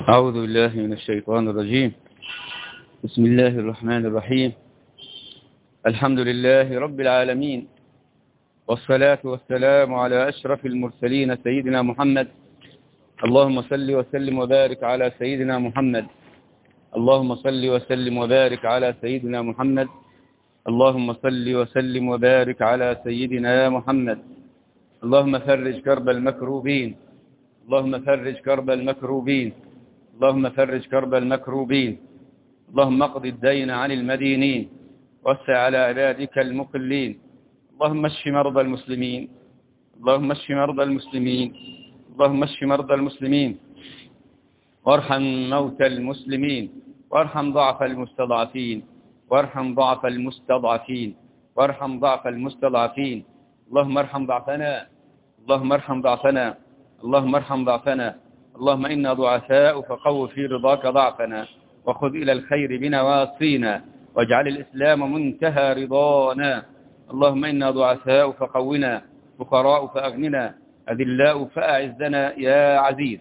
أعوذ بالله من الشيطان الرجيم. بسم الله الرحمن الرحيم. الحمد لله رب العالمين، والصلاة والسلام على أشرف المرسلين سيدنا محمد. اللهم صل وسلم وبارك على سيدنا محمد. اللهم صل وسلم وبارك على سيدنا محمد. اللهم صل وسلم وبارك على سيدنا محمد. اللهم فرج كرب المكروبين. اللهم فرج كرب المكروبين. اللهم فرج كرب المكروبين. اللهم اقض الدين عن المدينين، وسع على عبادك المقلين. اللهم اشف مرضى المسلمين. اللهم اشف مرضى المسلمين. اللهم اشف مرضى المسلمين، وارحم موتى المسلمين، وارحم ضعف المستضعفين، وارحم ضعف المستضعفين، وارحم ضعف المستضعفين. اللهم ارحم ضعفنا. اللهم ارحم ضعفنا. اللهم ارحم ضعفنا. اللهم إنا ضعفاء فقو في رضاك ضعفنا، وخذ إلى الخير بنواصينا، واجعل الإسلام منتهى رضانا. اللهم إنا ضعفاء فقونا، فقراء فأغننا، أذلاء فأعزنا يا عزيز.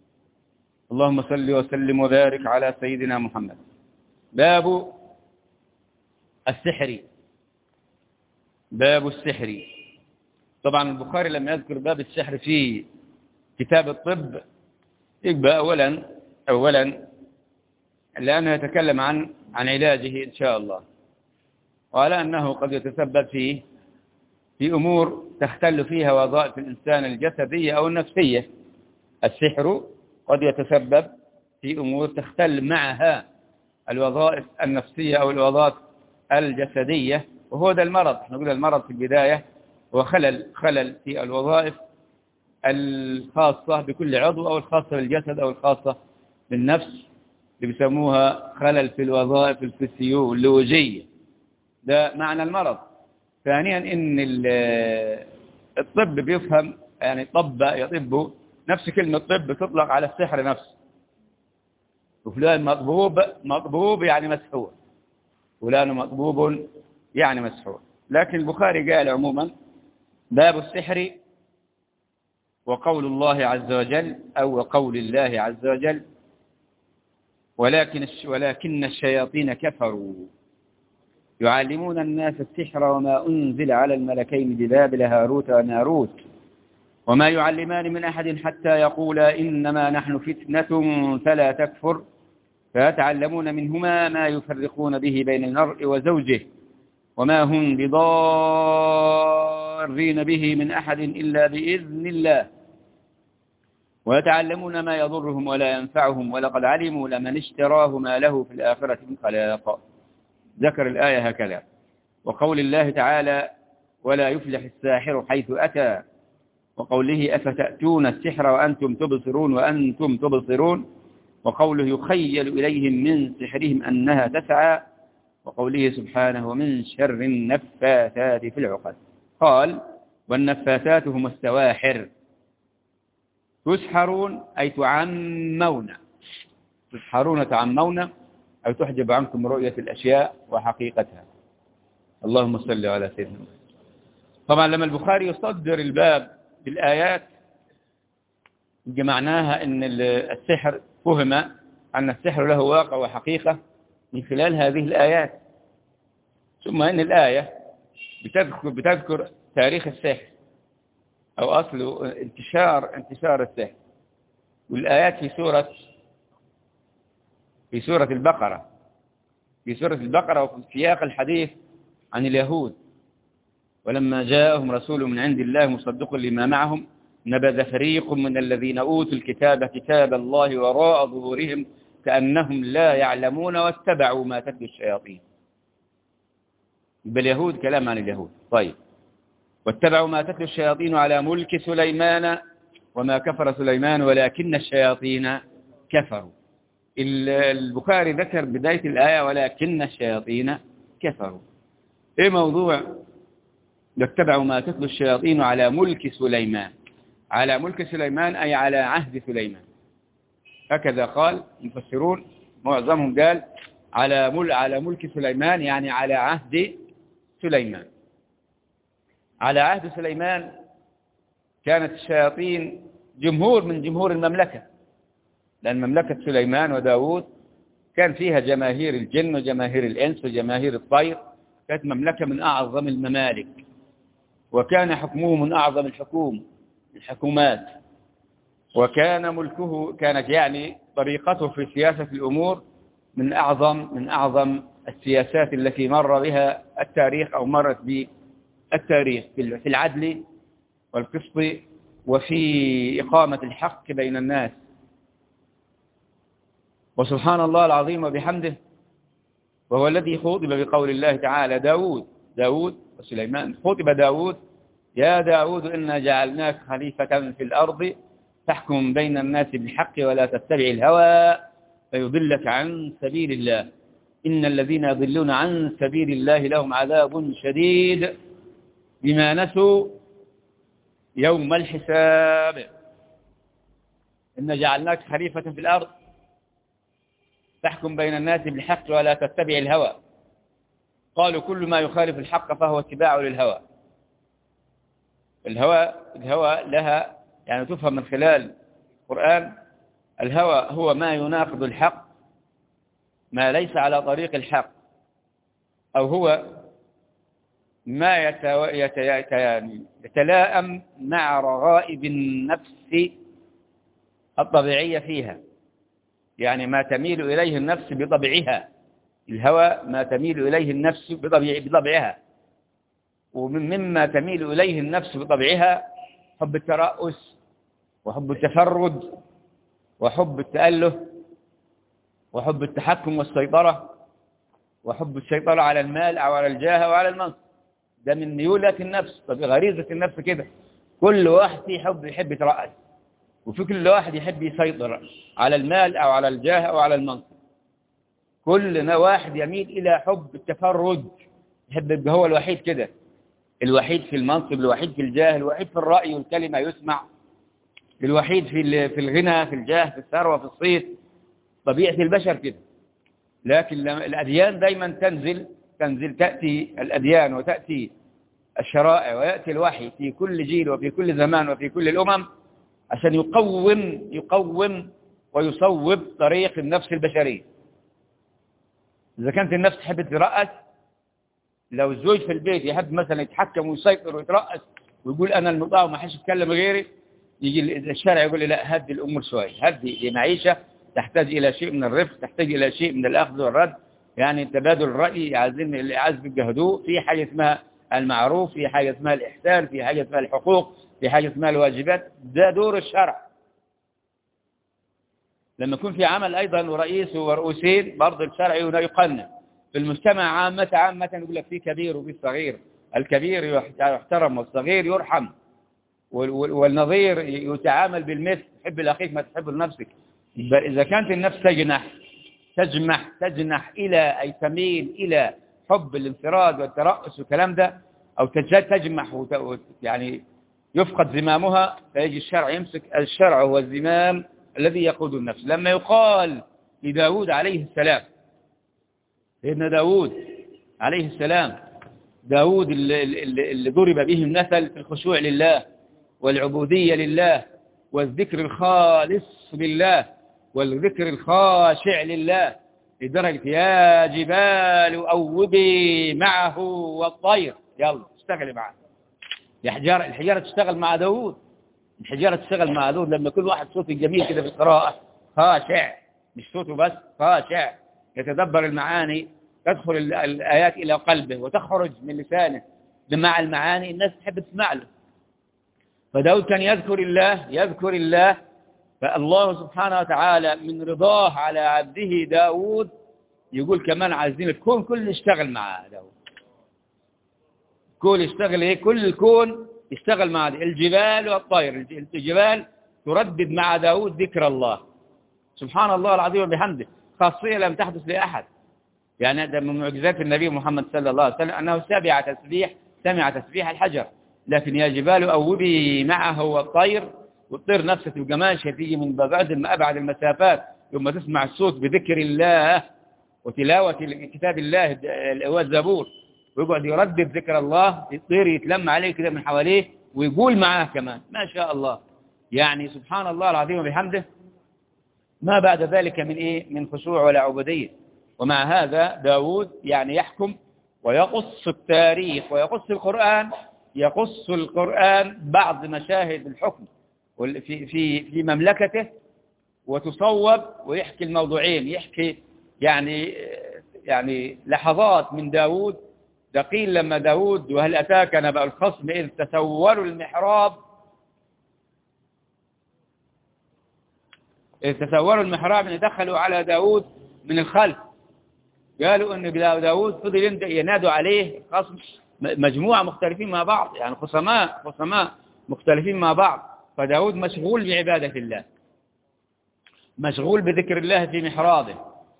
اللهم صل وسلم وبارك على سيدنا محمد. باب السحر. باب السحر. طبعا البخاري لما يذكر باب السحر في كتاب الطب يبقى أولا لأنه يتكلم عن علاجه إن شاء الله، وعلى أنه قد يتسبب فيه في أمور تختل فيها وظائف الإنسان الجسدية أو النفسية. السحر قد يتسبب في أمور تختل معها الوظائف النفسية أو الوظائف الجسدية، وهو ده المرض. نقول المرض في البداية هو خلل في الوظائف الخاصة بكل عضو، أو الخاصة بالجسد، أو الخاصة بالنفس، اللي بيسموها خلل في الوظائف الفسيولوجية. ده معنى المرض. ثانيا إن الطب بيفهم، يعني يطب، نفس كلمة طب تطلق على السحر نفسه. وفلان مطبوب يعني مسحور، فلان مطبوب يعني مسحور. لكن البخاري قال عموما باب السحر وقول الله عز وجل، أو وقول الله عز وجل: ولكن الشياطين كفروا يعلمون الناس السحر وما أنزل على الملكين ببابل هاروت وماروت وما يعلمان من أحد حتى يقولا إنما نحن فتنة فلا تكفر فيتعلمون منهما ما يفرقون به بين المرء وزوجه وما هم بضارين به من أحد إلا بإذن الله ويتعلمون ما يضرهم ولا ينفعهم ولقد علموا لمن اشتراه ما له في الآخرة من خلاق. ذكر الآية هكذا. وقول الله تعالى: ولا يفلح الساحر حيث أتى، وقوله: أفتأتون السحر وأنتم تبصرون، وقوله: يخيل إليهم من سحرهم أنها تسعى، وقوله سبحانه: ومن شر النفاثات في العقد. قال: والنفاثات هم السواحر. تسحرون أي تعمون، تسحرون تعمون أو تحجب عنكم رؤية الأشياء وحقيقتها. اللهم صل على سيدنا. طبعا لما البخاري يصدر الباب بالآيات معناها أن السحر فهم أن السحر له واقع وحقيقة من خلال هذه الآيات. ثم أن الآية بتذكر تاريخ السحر أو أصل انتشار السحر. والآيات في سورة البقرة، وفي سياق الحديث عن اليهود: ولما جاءهم رسول من عند الله مصدق لما معهم نبذ فريق من الذين أوتوا الكتاب كتاب الله وراء ظهورهم كأنهم لا يعلمون واتبعوا ما تتلو الشياطين. باليهود كلام عن اليهود. طيب. واتبعوا ما تتلو الشياطين على ملك سليمان وما كفر سليمان ولكن الشياطين كفروا. البخاري ذكر بداية الآية ولكن الشياطين كفروا. ايه موضوع واتبعوا ما تتلو الشياطين على ملك سليمان؟ على ملك سليمان أي على عهد سليمان، هكذا قال المفسرون. معظمهم قال على ملك سليمان، يعني على عهد سليمان. على عهد سليمان كانت الشياطين جمهور من جمهور المملكة، لأن مملكة سليمان وداود كان فيها جماهير الجن وجماهير الإنس وجماهير الطير، كانت مملكة من أعظم الممالك، وكان حكمه من أعظم الحكومات، وكان ملكه كانت يعني طريقته في سياسة الأمور من أعظم السياسات التي مر بها التاريخ أو مرت بالتاريخ في العدل والقسط وفي إقامة الحق بين الناس. وسبحان الله العظيم وبحمده، وهو الذي خاطب بقول الله تعالى داود وسليمان. خاطب داود: يا داود إنا جعلناك خليفة في الأرض تحكم بين الناس بالحق ولا تتبع الهوى فيضلك عن سبيل الله، إن الذين يضلون عن سبيل الله لهم عذاب شديد بما نسوا يوم الحساب. إنا جعلناك خليفة في الأرض تحكم بين الناس بالحق ولا تتبع الهوى. قالوا كل ما يخالف الحق فهو اتباع للهوى. الهوى لها يعني تفهم من خلال القرآن. الهوى هو ما يناقض الحق، ما ليس على طريق الحق، أو هو ما يتلائم مع رغائب النفس الطبيعية فيها، يعني ما تميل إليه النفس بطبعها. الهوى ما تميل إليه النفس بطبعها، ومما تميل إليه النفس بطبعها حب الترأس وحب التفرد وحب التأله وحب التحكم والسيطرة وحب السيطرة على المال أو على الجاه أو على المنصب. ده من ميولات النفس، طب غريزة النفس كده. كل واحد يحب يترأس، وفي كل واحد يحب يسيطر على المال أو على الجاه أو على المنصب. كل واحد يميل إلى حب التفرد، يحب يبقى هو الوحيد كده، الوحيد في المنصب، الوحيد في الجاه، الوحيد في الرأي والكلمة يسمع، الوحيد في الغنى، في الجاه، في الثروة، في الصيت. طبيعة البشر كده. لكن الأديان دايما تنزل تأتي الأديان وتأتي الشرائع ويأتي الوحي في كل جيل وفي كل زمان وفي كل الأمم عشان يقوم ويصوب طريق النفس البشرية. إذا كانت النفس تحب تترأس، لو الزوج في البيت يحب مثلا يتحكم ويسيطر ويترأس ويقول أنا المطاع وما حدش يتكلم غيري، يجي الشارع يقول لي لا، هدي الأمور شوي، هدي معيشة تحتاج إلى شيء من الرفق، تحتاج إلى شيء من الأخذ والرد، يعني تبادل الرأي، عايزين الهدوء، في حاجة اسمها المعروف، في حاجة اسمها الإحسان، في حاجة اسمها الحقوق، في حاجة اسمها الواجبات. ده دور الشرع. لما يكون في عمل أيضا ورئيس ورؤوسين برضه الشرع يقنن. في المجتمع عامة يقول لك في كبير وفي صغير، الكبير يحترم والصغير يرحم، والنظير يتعامل بالمثل، تحب لأخيك ما تحب لنفسك. إذا كانت النفس تجنح إلى أي تميل إلى حب الانفراد والترأس والكلام ده، أو تجمح يعني يفقد زمامها، فيجي الشرع يمسك. الشرع هو الزمام الذي يقود النفس. لما يقال لداود عليه السلام، سيدنا داود عليه السلام، داود اللي ضرب به المثل في الخشوع لله والعبودية لله والذكر الخالص لله والذكر الخاشع لله، لدرجة يا جبال أوبي معه والطير، يلا اشتغلي معه. الحجارة تشتغل مع داود، الحجارة تشتغل مع داود. لما كل واحد صوته جميل كده في القراءة، خاشع، مش صوته بس، خاشع، يتدبر المعاني، تدخل الآيات إلى قلبه وتخرج من لسانه مع المعاني، الناس تحب تسمع له. فداود كان يذكر الله. فالله سبحانه وتعالى من رضاه على عبده داود يقول كمان عايزين الكون كله يشتغل مع داود. كل يشتغل ايه؟ كل الكون يشتغل مع الجبال والطير. الجبال تردد مع داود ذكر الله. سبحان الله العظيم وبحمده، خاصية لم تحدث لأحد. يعني هذا من معجزات النبي محمد صلى الله عليه وسلم أنه سمع تسبيح الحجر. لكن يا جبال أوبي معه والطير، والطير نفسه تبقى ماشية تيجي من أبعد المسافات ثم تسمع الصوت بذكر الله وتلاوة كتاب الله اللي هو الزبور، ويقعد يردد ذكر الله، الطير يتلم عليه كده من حواليه ويقول معاه كمان، ما شاء الله. يعني سبحان الله العظيم وبحمده. ما بعد ذلك من إيه؟ من خشوع ولا عبودية. ومع هذا داود يعني يحكم ويقص التاريخ ويقص القرآن، يقص القرآن بعض مشاهد الحكم في مملكته وتصوب، ويحكي الموضوعين، يحكي يعني لحظات من داود. قيل لما داود وهل أتاك نبأ الخصم إذ تسوروا المحراب، إن دخلوا على داود من الخلف، قالوا أن داود فضل ينادوا عليه خصم مجموعة مختلفين مع بعض، يعني خصماء مختلفين مع بعض. فداود مشغول بعبادة الله، مشغول بذكر الله في محرابه،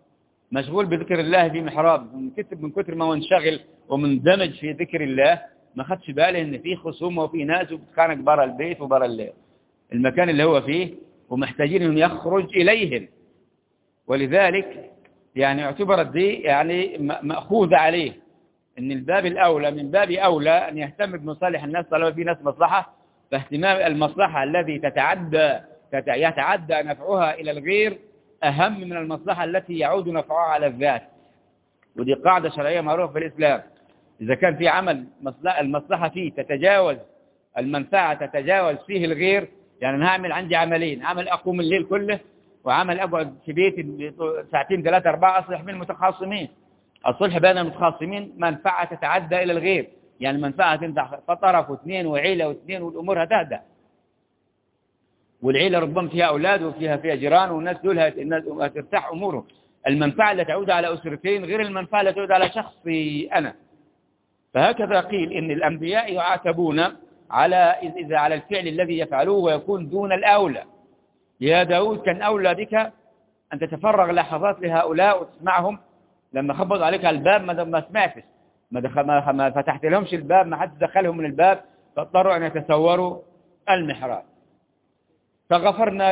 من كتر ما هو انشغل ومندمج في ذكر الله ما خدش باله ان في خصومه وفي ناس وبتخانق برا البيت وبرا المكان اللي هو فيه، ومحتاجين انه يخرج اليهم. ولذلك يعني اعتبرت دي يعني مأخوذ عليه ان من باب اولى ان يهتم بمصالح الناس طالما في ناس مصلحة. فاهتمام المصلحة التي يتعدى نفعها الى الغير اهم من المصلحة التي يعود نفعها على الذات. ودي قاعدة شرعية معروفة في الإسلام. إذا كان في عمل المصلحة فيه تتجاوز المنفعة، تتجاوز فيه الغير، يعني أنا هعمل عندي عملين، عمل أقوم الليل كله، وعمل أقعد في بيتي ساعتين 3 4 أصلح بين المتخاصمين. الصلح بين المتخاصمين منفعة تتعدى إلى الغير، يعني منفعة تنفع طرف واثنين وعيلة واثنين والأمور هتهدى. والعيلة ربما فيها أولاد وفيها جيران، والناس دول هترتاح أمورهم. المنفعة التي تعود على أسرتين غير المنفعة التي تعود على شخصي أنا. فهكذا قيل إن الأنبياء يعاتبون على الفعل الذي يفعلوه ويكون دون الأولى. يا داود كان أولى بك أن تتفرغ لحظات لهؤلاء وتسمعهم. لما خبط عليك على الباب ما سمعتش، ما فتحت لهمش الباب، ما حد دخلهم من الباب، فاضطروا أن يتسوروا المحراب. فغفرنا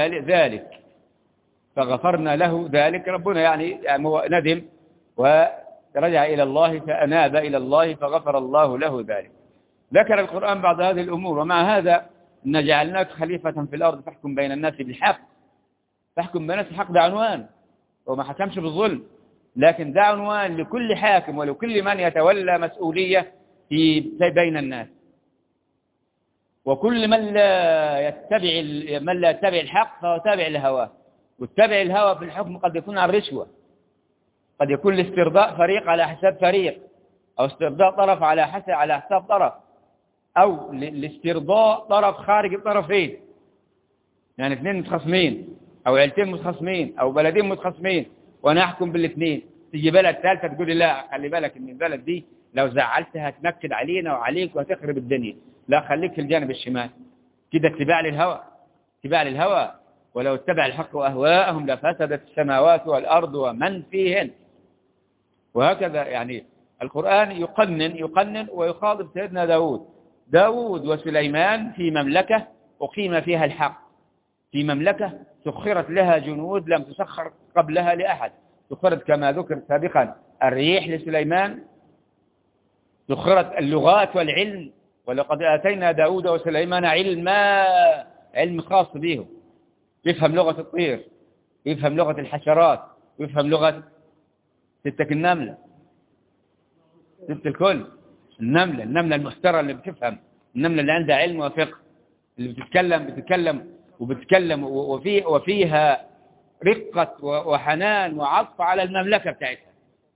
له ذلك. ربنا يعني ندم ورجع إلى الله، فأناب إلى الله فغفر الله له ذلك. ذكر القرآن بعض هذه الأمور. ومع هذا إن جعلناك خليفة في الأرض فاحكم بين الناس بالحق. فاحكم بين الناس بالحق ده عنوان، وما حكمش بالظلم، لكن ده عنوان لكل حاكم ولكل من يتولى مسؤولية بين الناس. وكل من لا يتبع الحق فهو تابع لهواه. والتابع الهوى في الحكم قد يكون عن رشوة، قد يكون لاسترضاء فريق على حساب فريق، أو استرضاء طرف على حساب طرف، أو لاسترضاء طرف خارج الطرفين، يعني 2 متخاصمين أو عيلتين متخاصمين أو بلدين متخاصمين وأنا أحكم بالاثنين. تيجي بلد ثالثة تقول لي لا خلي بالك إن البلد دي لو زعلتها هتنكد علينا وعليك وهتخرب الدنيا، لا خليك في الجانب الشمال. كده اتباع للهوى. ولو اتبع الحق أهواءهم لفسدت السماوات والأرض ومن فيهن. وهكذا يعني القرآن يقنن ويخاطب سيدنا داود وسليمان في مملكة أقيم فيها الحق، في مملكة سخرت لها جنود لم تسخر قبلها لأحد. سخرت كما ذكر سابقا الريح لسليمان، سخرت اللغات والعلم. ولقد آتينا داود وسليمان علم خاص بهم، يفهم لغة الطير، يفهم لغة الحشرات، ويفهم لغة ستك النملة، ست الكل، النملة المحترة اللي بتفهم، النملة اللي عندها علم وفقه، اللي بتتكلم وفيها رقة وحنان وعطف على المملكة بتاعتها.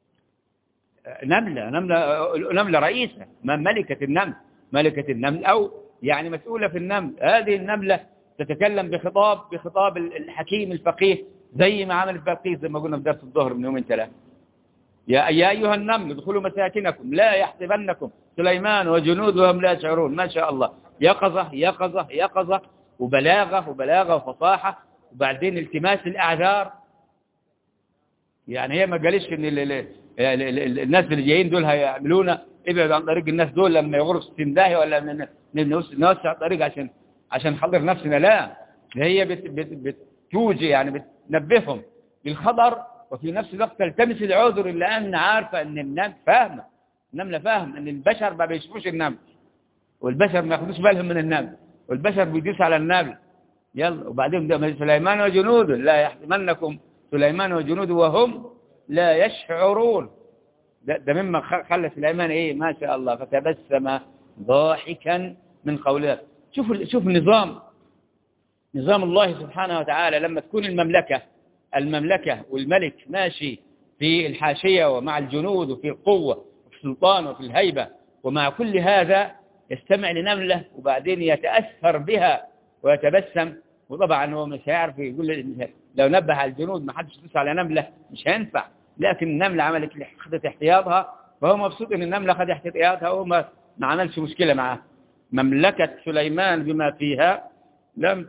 نملة رئيسة، ملكة النمل أو يعني مسؤولة في النمل. هذه النملة تتكلم بخطاب الحكيم الفقيه، زي ما عمل الفقيه زي ما قلنا في درس الظهر من يومين 3. يا أيها النمل ادخلوا مساكنكم لا يحطمنكم سليمان وجنودهم لا يشعرون. ما شاء الله، يقظة وبلاغة وفصاحة، وبعدين التماس الأعذار. يعني هي ما قالش ان الناس اللي جايين دول هيعملونا ابعد عن طريق الناس دول لما يغرق 60 داهية، ولا نوسع الطريق عشان نحضر نفسنا. لا، هي بتوجي يعني بتنبههم بالخطر، وفي نفس الوقت تلتمس العذر، إلا أن عارفة أن النملة فاهم أن البشر ما بيشوفوش النمل، والبشر ما ياخدوش بالهم من النمل، والبشر بيدوس على النمل، يلا. وبعدين ده سليمان وجنوده لا يحطمنكم سليمان وجنوده وهم لا يشعرون. ده مما خلى سليمان إيه ما شاء الله فتبسم ضاحكا من قولها. شوف نظام الله سبحانه وتعالى لما تكون المملكة والملك ماشي في الحاشية ومع الجنود وفي القوة وفي السلطان وفي الهيبة، ومع كل هذا يستمع لنملة وبعدين يتأثر بها ويتبسم. وطبعا هو مش هيعرف يقول لو نبه على الجنود ما حدش يدوس على نملة مش هينفع، لكن النملة خدت احتياطها، فهو مبسوط ان النملة خدت احتياطها وهو ما عملش مشكلة معها. مملكة سليمان بما فيها لم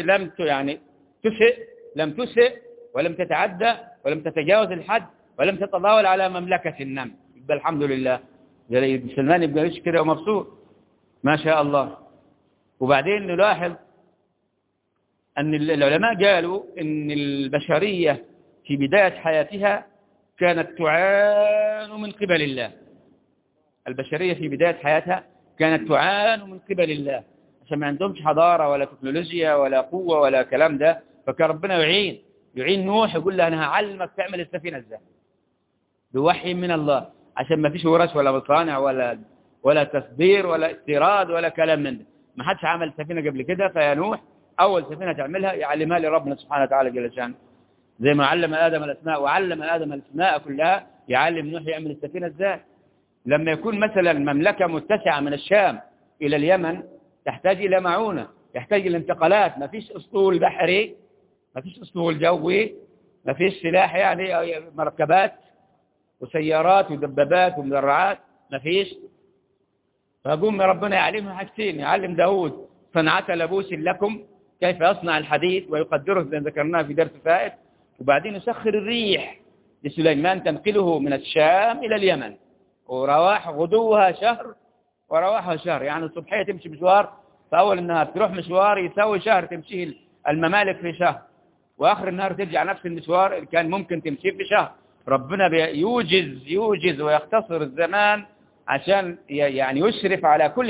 تسئ ولم تتعدى ولم تتجاوز الحد ولم تتطاول على مملكة النمل. يبقى الحمد لله سليمان يبقى يعيش كده ومبسوط ما شاء الله. وبعدين نلاحظ أن العلماء قالوا أن البشرية في بداية حياتها كانت تعاني من قبل الله. البشرية في بداية حياتها كانت تعاني من قبل الله عشان ما عندهمش حضارة ولا تكنولوجيا ولا قوة ولا كلام ده، فكان ربنا يعين نوح يقول له أنا هعلمك تعمل السفينة ازاي بوحي من الله، عشان ما فيش ورش ولا مصانع ولا تصدير ولا استيراد ولا كلام من ده. ما حدش عمل سفينة قبل كده، فيا نوح أول سفينة تعملها يعلمها لربنا سبحانه وتعالى جل شانه، زي ما علم آدم الأسماء وعلم آدم الأسماء كلها يعلم نوح يعمل السفينة ازاي. لما يكون مثلا مملكة متسعة من الشام إلى اليمن تحتاج إلى معونة، يحتاج إلى انتقالات، ما فيش أسطول بحري، ما فيش أسطول جوي، ما فيش سلاح يعني مركبات وسيارات ودبابات ومدرعات ما فيش. فقوم ربنا يعلمها حاجتين، يعلم داود صنعة لبوس لكم كيف يصنع الحديد ويقدره زي ما ذكرناه في درس فائت، وبعدين يسخر الريح لسليمان تنقله من الشام إلى اليمن، ورواح غدوها شهر ورواحها شهر، يعني الصبحية تمشي مشوار فأول النهار تروح مشوار يساوي شهر تمشيه الممالك في شهر، وآخر النهار ترجع نفس المشوار اللي كان ممكن تمشيه في شهر. ربنا يوجز ويختصر الزمان عشان يعني يشرف على كل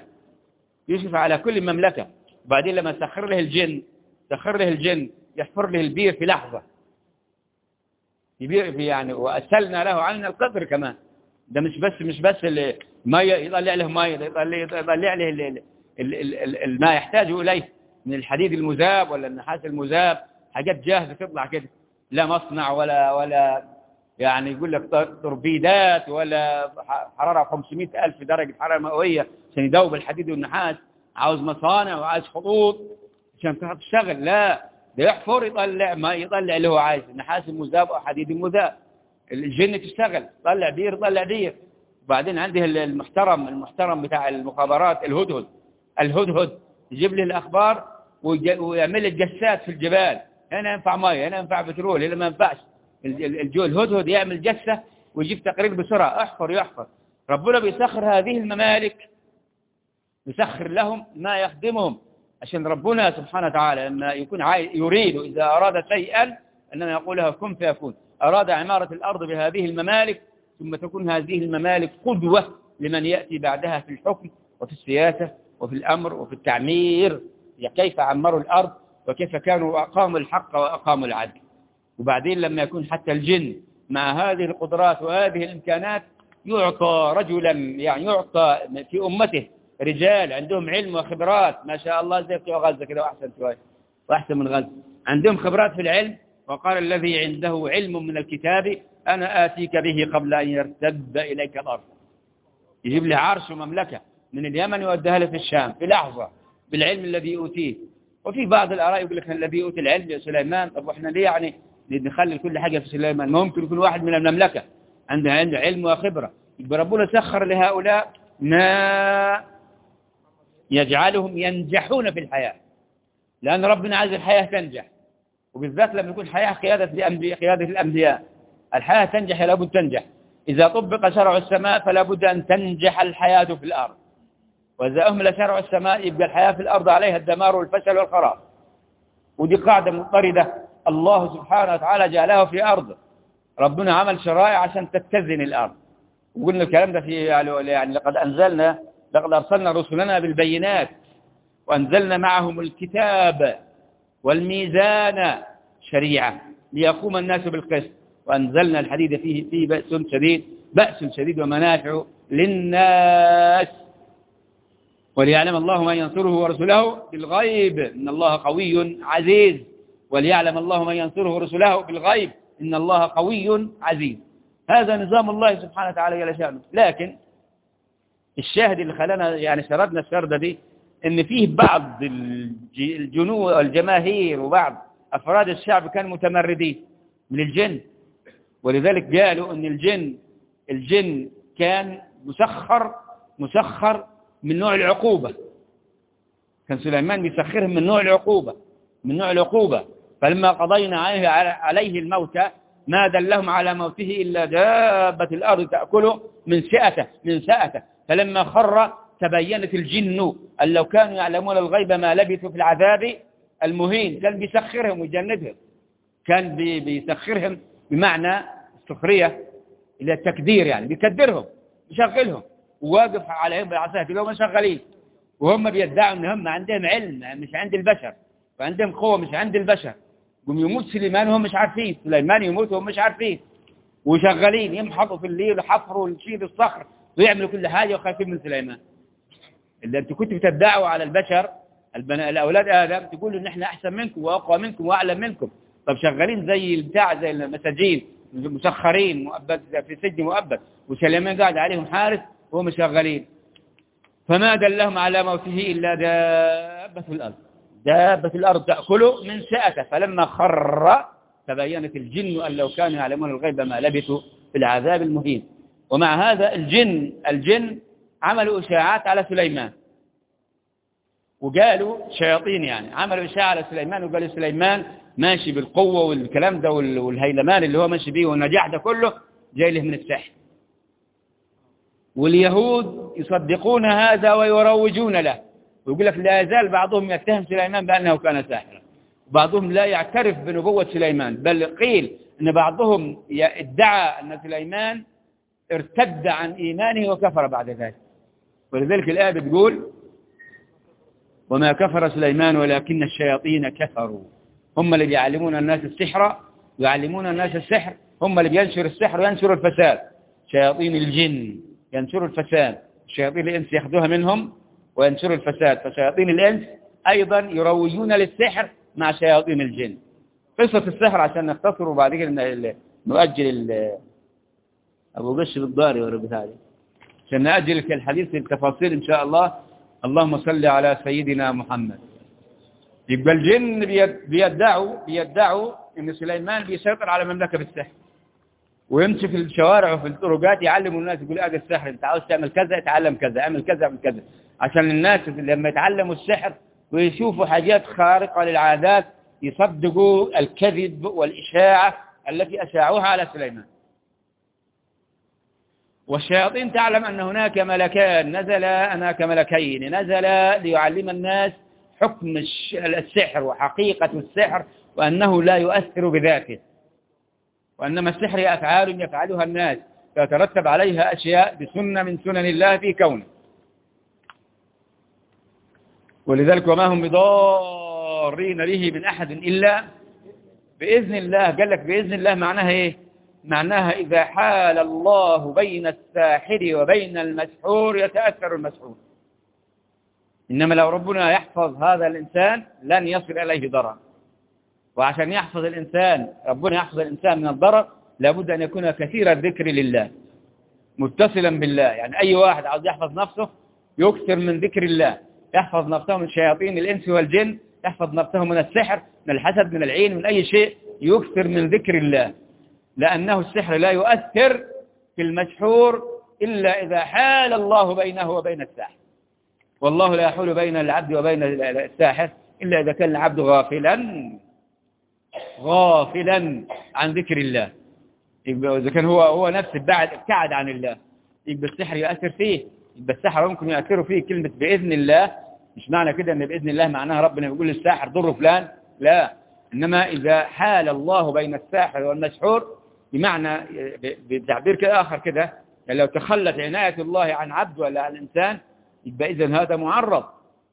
المملكة. وبعدين لما سخر له الجن يحفر له البير في لحظة، يبير في يعني وأسلنا له عين القطر كمان. ده مش بس المية يطلع له مية، يطلع له ما يحتاج إليه من الحديد المذاب ولا النحاس المذاب، حاجات جاهزة تطلع كده، لا مصنع ولا يعني يقول لك توربيدات ولا حرارة 500,000 درجة حرارة مئوية عشان يذوب الحديد والنحاس، عاوز مصانع وعاوز خطوط عشان تشتغل. لا ده يحفر يطلع ما يطلع اللي هو عايز، النحاس المذاب أو حديد المذاب. الجن تشتغل طلع بير. وبعدين عنده المحترم بتاع المخابرات الهدهد يجيب لي الأخبار ويعمل لي الجسات في الجبال، هنا ينفع مية هنا ينفع بترول هنا ما ينفعش. الهدهد يعمل جسة ويجيب تقرير بسرعة، يحفر. ربنا بيسخر هذه الممالك، يسخر لهم ما يخدمهم، عشان ربنا سبحانه وتعالى لما يكون يريد إذا أراد شيئا أنما يقول له كن فيكون. أراد عمارة الأرض بهذه الممالك ثم تكون هذه الممالك قدوة لمن يأتي بعدها في الحكم وفي السياسة وفي الأمر وفي التعمير، كيف عمروا الأرض وكيف كانوا أقاموا الحق وأقاموا العدل. وبعدين لما يكون حتى الجن مع هذه القدرات وهذه الإمكانات يعطى رجلا، يعني يعطى في أمته رجال عندهم علم وخبرات ما شاء الله زي بتوع غزة كده وأحسن شوية وأحسن من غزة، عندهم خبرات في العلم. وقال الذي عنده علم من الكتاب أنا آتيك به قبل أن يرتد إليك الأرض، يجيب لي عرش ومملكة من اليمن يوديها له في الشام في لحظة بالعلم الذي أوتيه. وفي بعض الآراء يقول لك الذي أوتي العلم يا سليمان، طب وإحنا ليه يعني نخلي كل حاجة في سليمان؟ ممكن يكون واحد من المملكة عنده علم وخبرة، يبقى ربنا سخر لهؤلاء ما يجعلهم ينجحون في الحياة، لأن ربنا عايز الحياة تنجح، وبالذات لما يكون حياة قيادة الأنبياء. الحياة تنجح لابد تنجح، إذا طبق شرع السماء فلا بد أن تنجح الحياة في الأرض، وإذا أهمل شرع السماء يبقى الحياة في الأرض عليها الدمار والفشل والخراب. ودي قاعدة مضطردة الله سبحانه وتعالى جعلها في أرض، ربنا عمل شرائع عشان تتزن الأرض. وقلنا الكلام ده في يعني لقد أرسلنا رسلنا بالبينات وأنزلنا معهم الكتاب والميزان شريعة ليقوم الناس بالقسط، وأنزلنا الحديد فيه بأس شديد ومنافع للناس، وليعلم الله من ينصره ورسله بالغيب إن الله قوي عزيز. وليعلم الله من ينصره ورسله بالغيب إن الله قوي عزيز. هذا نظام الله سبحانه وتعالى جل شأنه. لكن الشاهد اللي خلانا يعني سردنا السردة دي إن فيه بعض الجنود والجماهير وبعض أفراد الشعب كانوا متمردين من الجن، ولذلك قالوا إن الجن كان مسخر من نوع العقوبة. كان سليمان بيسخرهم من نوع العقوبة. فلما قضينا عليه الموت ما دلهم على موته إلا دابة الأرض تأكله من سأته. فلما خر تبينت الجن أن لو كانوا يعلمون الغيب ما لبثوا في العذاب المهين. كان بيسخرهم ويجندهم، كان بيسخرهم بمعنى السخرية إلى التكدير، يعني بيكدرهم يشغلهم وواقف عليهم بالعصاية اللي هم شغالين، وهم بيدعوا ان هم عندهم علم مش عند البشر، وعندهم قوة مش عند البشر. قم يموت سليمان وهم مش عارفين، سليمان يموت وهم مش عارفين، وشغالين يمحطوا في الليل ويحفروا ويشيلوا الصخر ويعملوا كل حاجة وخايفين من سليمان. اللي انتوا كنتوا بتدعوا على البشر الأولاد آدم تقولوا ان احنا أحسن منكم وأقوى منكم وأعلم منكم. طب شغالين زي المساجين مسخرين مؤبد في سجن مؤبد، وسليمان قاعد عليهم حارس وهم شغالين. فما دلهم على موته إلا دابة الأرض تأكله من سأته. فلما خر تبينت الجن أن لو كانوا يعلمون الغيب ما لبثوا في العذاب المهين. ومع هذا الجن عملوا إشاعات على سليمان، وقالوا شياطين يعني عملوا إشاعة على سليمان، وقالوا سليمان ماشي بالقوة والكلام ده والهيلمان اللي هو ماشي بيه والنجاح ده كله جاي له من السحر. واليهود يصدقون هذا ويروجون له، ويقول لك لا يزال بعضهم يتهم سليمان بأنه كان ساحرا، وبعضهم لا يعترف بنبوة سليمان، بل قيل أن بعضهم ادعى أن سليمان ارتد عن إيمانه وكفر بعد ذلك. ولذلك الآية بتقول وما كفر سليمان ولكن الشياطين كفروا. هم اللي بيعلمون الناس السحر ويعلمون الناس السحر، هم اللي بينشر السحر وينشر الفساد. شياطين الجن ينشروا الفساد، شياطين الإنس يأخذوها منهم وينشروا الفساد. فشياطين الإنس أيضا يروجون للسحر مع شياطين الجن. قصة السحر عشان نختصر وبعد كده نؤجل أبو غش بالضاري وربطالي عشان نأجل الحديث للتفاصيل إن شاء الله. اللهم صل على سيدنا محمد. يبقى الجن بيدعوا إن سليمان بيسيطر على المملكة بالسحر، ويمشي في الشوارع وفي الطرقات يعلم الناس، يقول هذا السحر انت عاوز تعمل كذا اتعلم كذا، اعمل كذا اعمل كذا، عشان الناس لما يتعلموا السحر ويشوفوا حاجات خارقة للعادات يصدقوا الكذب والإشاعة التي أشاعوها على سليمان. والشياطين تعلم أن هناك ملكان هناك ملكين نزل ليعلم الناس حكم السحر وحقيقة السحر، وأنه لا يؤثر بذاته، وأنما السحر هي أفعال يفعلها الناس يترتب عليها أشياء بسنة من سنن الله في كونه. ولذلك وما هم بضارين به من أحد إلا بإذن الله. قال لك بإذن الله معناها إيه؟ معناها إذا حال الله بين الساحر وبين المسحور يتأثر المسحور. إنما لو ربنا يحفظ هذا الإنسان لن يصل إليه ضرر. وعشان يحفظ الإنسان ربنا يحفظ الإنسان من الضرر لابد أن يكون كثير الذكر لله متصلا بالله. يعني أي واحد عاوز يحفظ نفسه يكثر من ذكر الله، يحفظ نفسه من شياطين الإنس والجن، يحفظ نفسه من السحر من الحسد من العين من أي شيء، يكثر من ذكر الله، لأنه السحر لا يؤثر في المسحور إلا إذا حال الله بينه وبين الساحر. والله لا يحول بين العبد وبين الساحر إلا إذا كان العبد غافلا عن ذكر الله. يبقى إذا كان هو نفسه ابتعد عن الله يبقى السحر يؤثر فيه. يبقى السحر ممكن يؤثر فيه كلمة بإذن الله. مش معنى كده أن بإذن الله معناها ربنا بيقول للساحر ضر فلان، لا، إنما إذا حال الله بين الساحر والمسحور بمعنى بتعبير كده آخر كده، يعني لو تخلت عناية الله عن عبد ولا عن إنسان يبقى إذن هذا معرض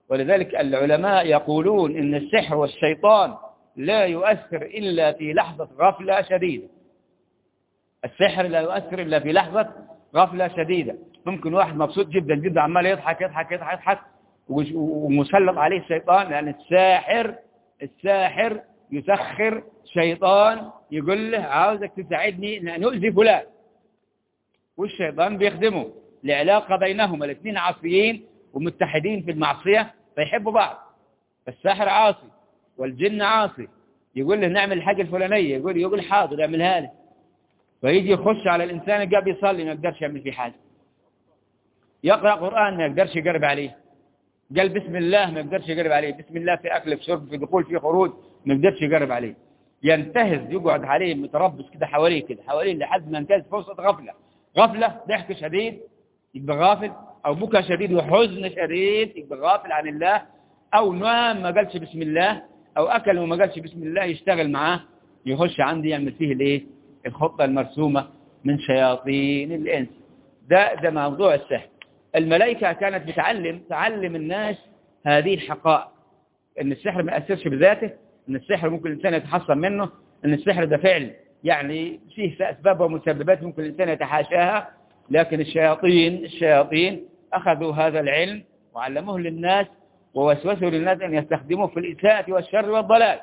ولذلك العلماء يقولون إن السحر والشيطان لا يؤثر إلا في لحظة غفلة شديدة. السحر لا يؤثر إلا في لحظة غفلة شديدة. ممكن واحد مبسوط جدا جدا عمال يضحك يضحك يضحك يضحك ومسلط عليه الشيطان، لأن الساحر يسخر شيطان يقول له عاوزك تساعدني أن نؤذي فلان، والشيطان بيخدمه لعلاقة بينهما، الاثنين عاصيين ومتحدين في المعصية فيحبوا بعض. فالساحر عاصي والجن عاصي، يقول له نعمل الحاجة الفلانية، يقول حاضر اعملها لي، فيجي يخش على الإنسان اللي قاعد يصلي ما يقدرش يعمل فيه حاجة، يقرأ قرآن ما يقدرش يقرب عليه، قال بسم الله ما يقدرش يقرب عليه، بسم الله في أكل في شرب في دخول في خروج ما يقدرش يقرب عليه، ينتهز يقعد عليه متربص كده حواليه لحد ما ينتهز فرصة غفلة ضحك شديد يبقى غافل، أو بكى شديد وحزن شديد يبقى غافل عن الله، أو نام ما قالش بسم الله، أو أكل وما قالش بسم الله، يشتغل معاه يخش عندي يعمل فيه الايه الخطة المرسومة من شياطين الإنس. ده موضوع السحر. الملائكة كانت تعلم الناس هذه الحقائق، ان السحر ما يأثرش بذاته، ان السحر ممكن الإنسان يتحصن منه، ان السحر ده فعل يعني فيه أسباب ومسببات ممكن الإنسان يتحاشاها، لكن الشياطين أخذوا هذا العلم وعلموه للناس ووسوسوا للناس أن يستخدموه في الإساءة والشر والضلال.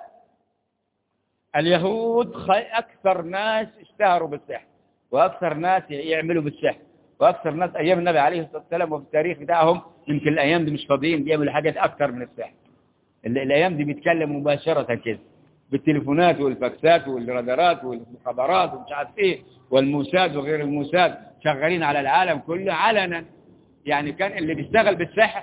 اليهود أكثر ناس اشتهروا بالسحر، وأكثر ناس يعملوا بالسحر، وأكثر ناس أيام النبي عليه الصلاة والسلام وفي التاريخ بتاعهم يمكن الأيام دي مش فاضيين بيعملوا حاجات أكثر من السحر. الأيام دي بيتكلموا مباشرة كده بالتليفونات والفاكسات والرادارات والمخابرات ومش عارف إيه والموساد وغير الموساد شغالين على العالم كله علنا. يعني كان اللي بيشتغل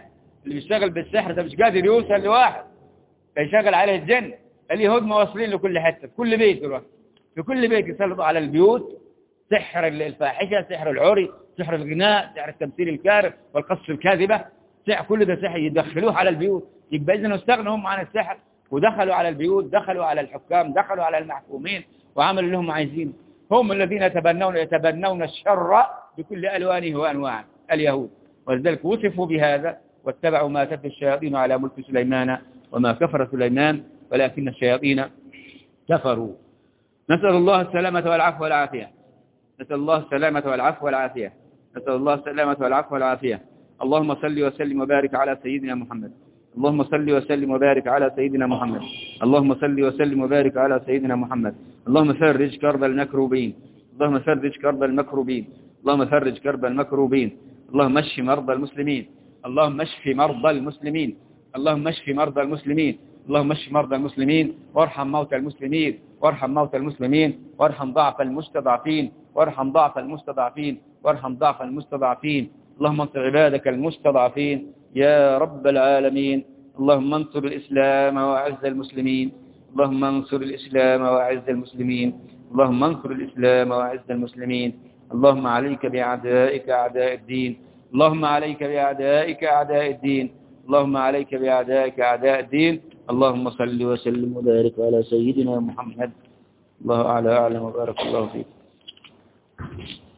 بالسحر ده مش قادر يوصل لواحد فيشغل عليه الجن. اليهود مواصلين لكل حتة، في كل بيت دلوقتي، في كل بيت يسلطوا على البيوت سحر الفاحشة، سحر العري، سحر الغناء، سحر التمثيل الكاذب والقصص الكاذبة، كل ده سحر يدخلوه على البيوت. يبقى إذن استغنوا هم عن السحر ودخلوا على البيوت، دخلوا على الحكام، دخلوا على المحكومين وعملوا اللي هم عايزينه. هم الذين يتبنون الشر بكل ألوانه وأنواعه اليهود، ولذلك وصفوا بهذا واتبعوا ما تتلو الشياطين على ملك سليمان وما كفر سليمان ولكن الشياطين كفروا. نسأل الله السلامة والعفو والعافية، نسأل الله السلامة والعفو والعافية، نسأل الله السلامة والعفو والعافية. اللهم صل وسلم وبارك على سيدنا محمد، اللهم صل وسلم وبارك على سيدنا محمد، اللهم صل وسلم وبارك على سيدنا محمد. اللهم فرج كرب المكروبين، اللهم فرج كرب المكروبين، اللهم فرج كرب المكروبين. اللهم اشف مرضى المسلمين، اللهم اشف مرضى المسلمين، اللهم اشف مرضى المسلمين، اللهم اشف مرضى المسلمين، وارحم موتى المسلمين، وارحم موتى المسلمين، وارحم ضعف المستضعفين، وارحم ضعف المستضعفين، وارحم ضعف المستضعفين. اللهم انصر عبادك المستضعفين يا رب العالمين. اللهم انصر الإسلام وأعز المسلمين، اللهم انصر الإسلام وأعز المسلمين، اللهم انصر الإسلام وأعز المسلمين. اللهم عليك بأعدائك أعداء الدين، اللهم عليك بأعدائك أعداء الدين، اللهم عليك بأعدائك أعداء الدين. اللهم صل وسلم وبارك على سيدنا محمد. الله أعلى أعلم وبارك الله فيك.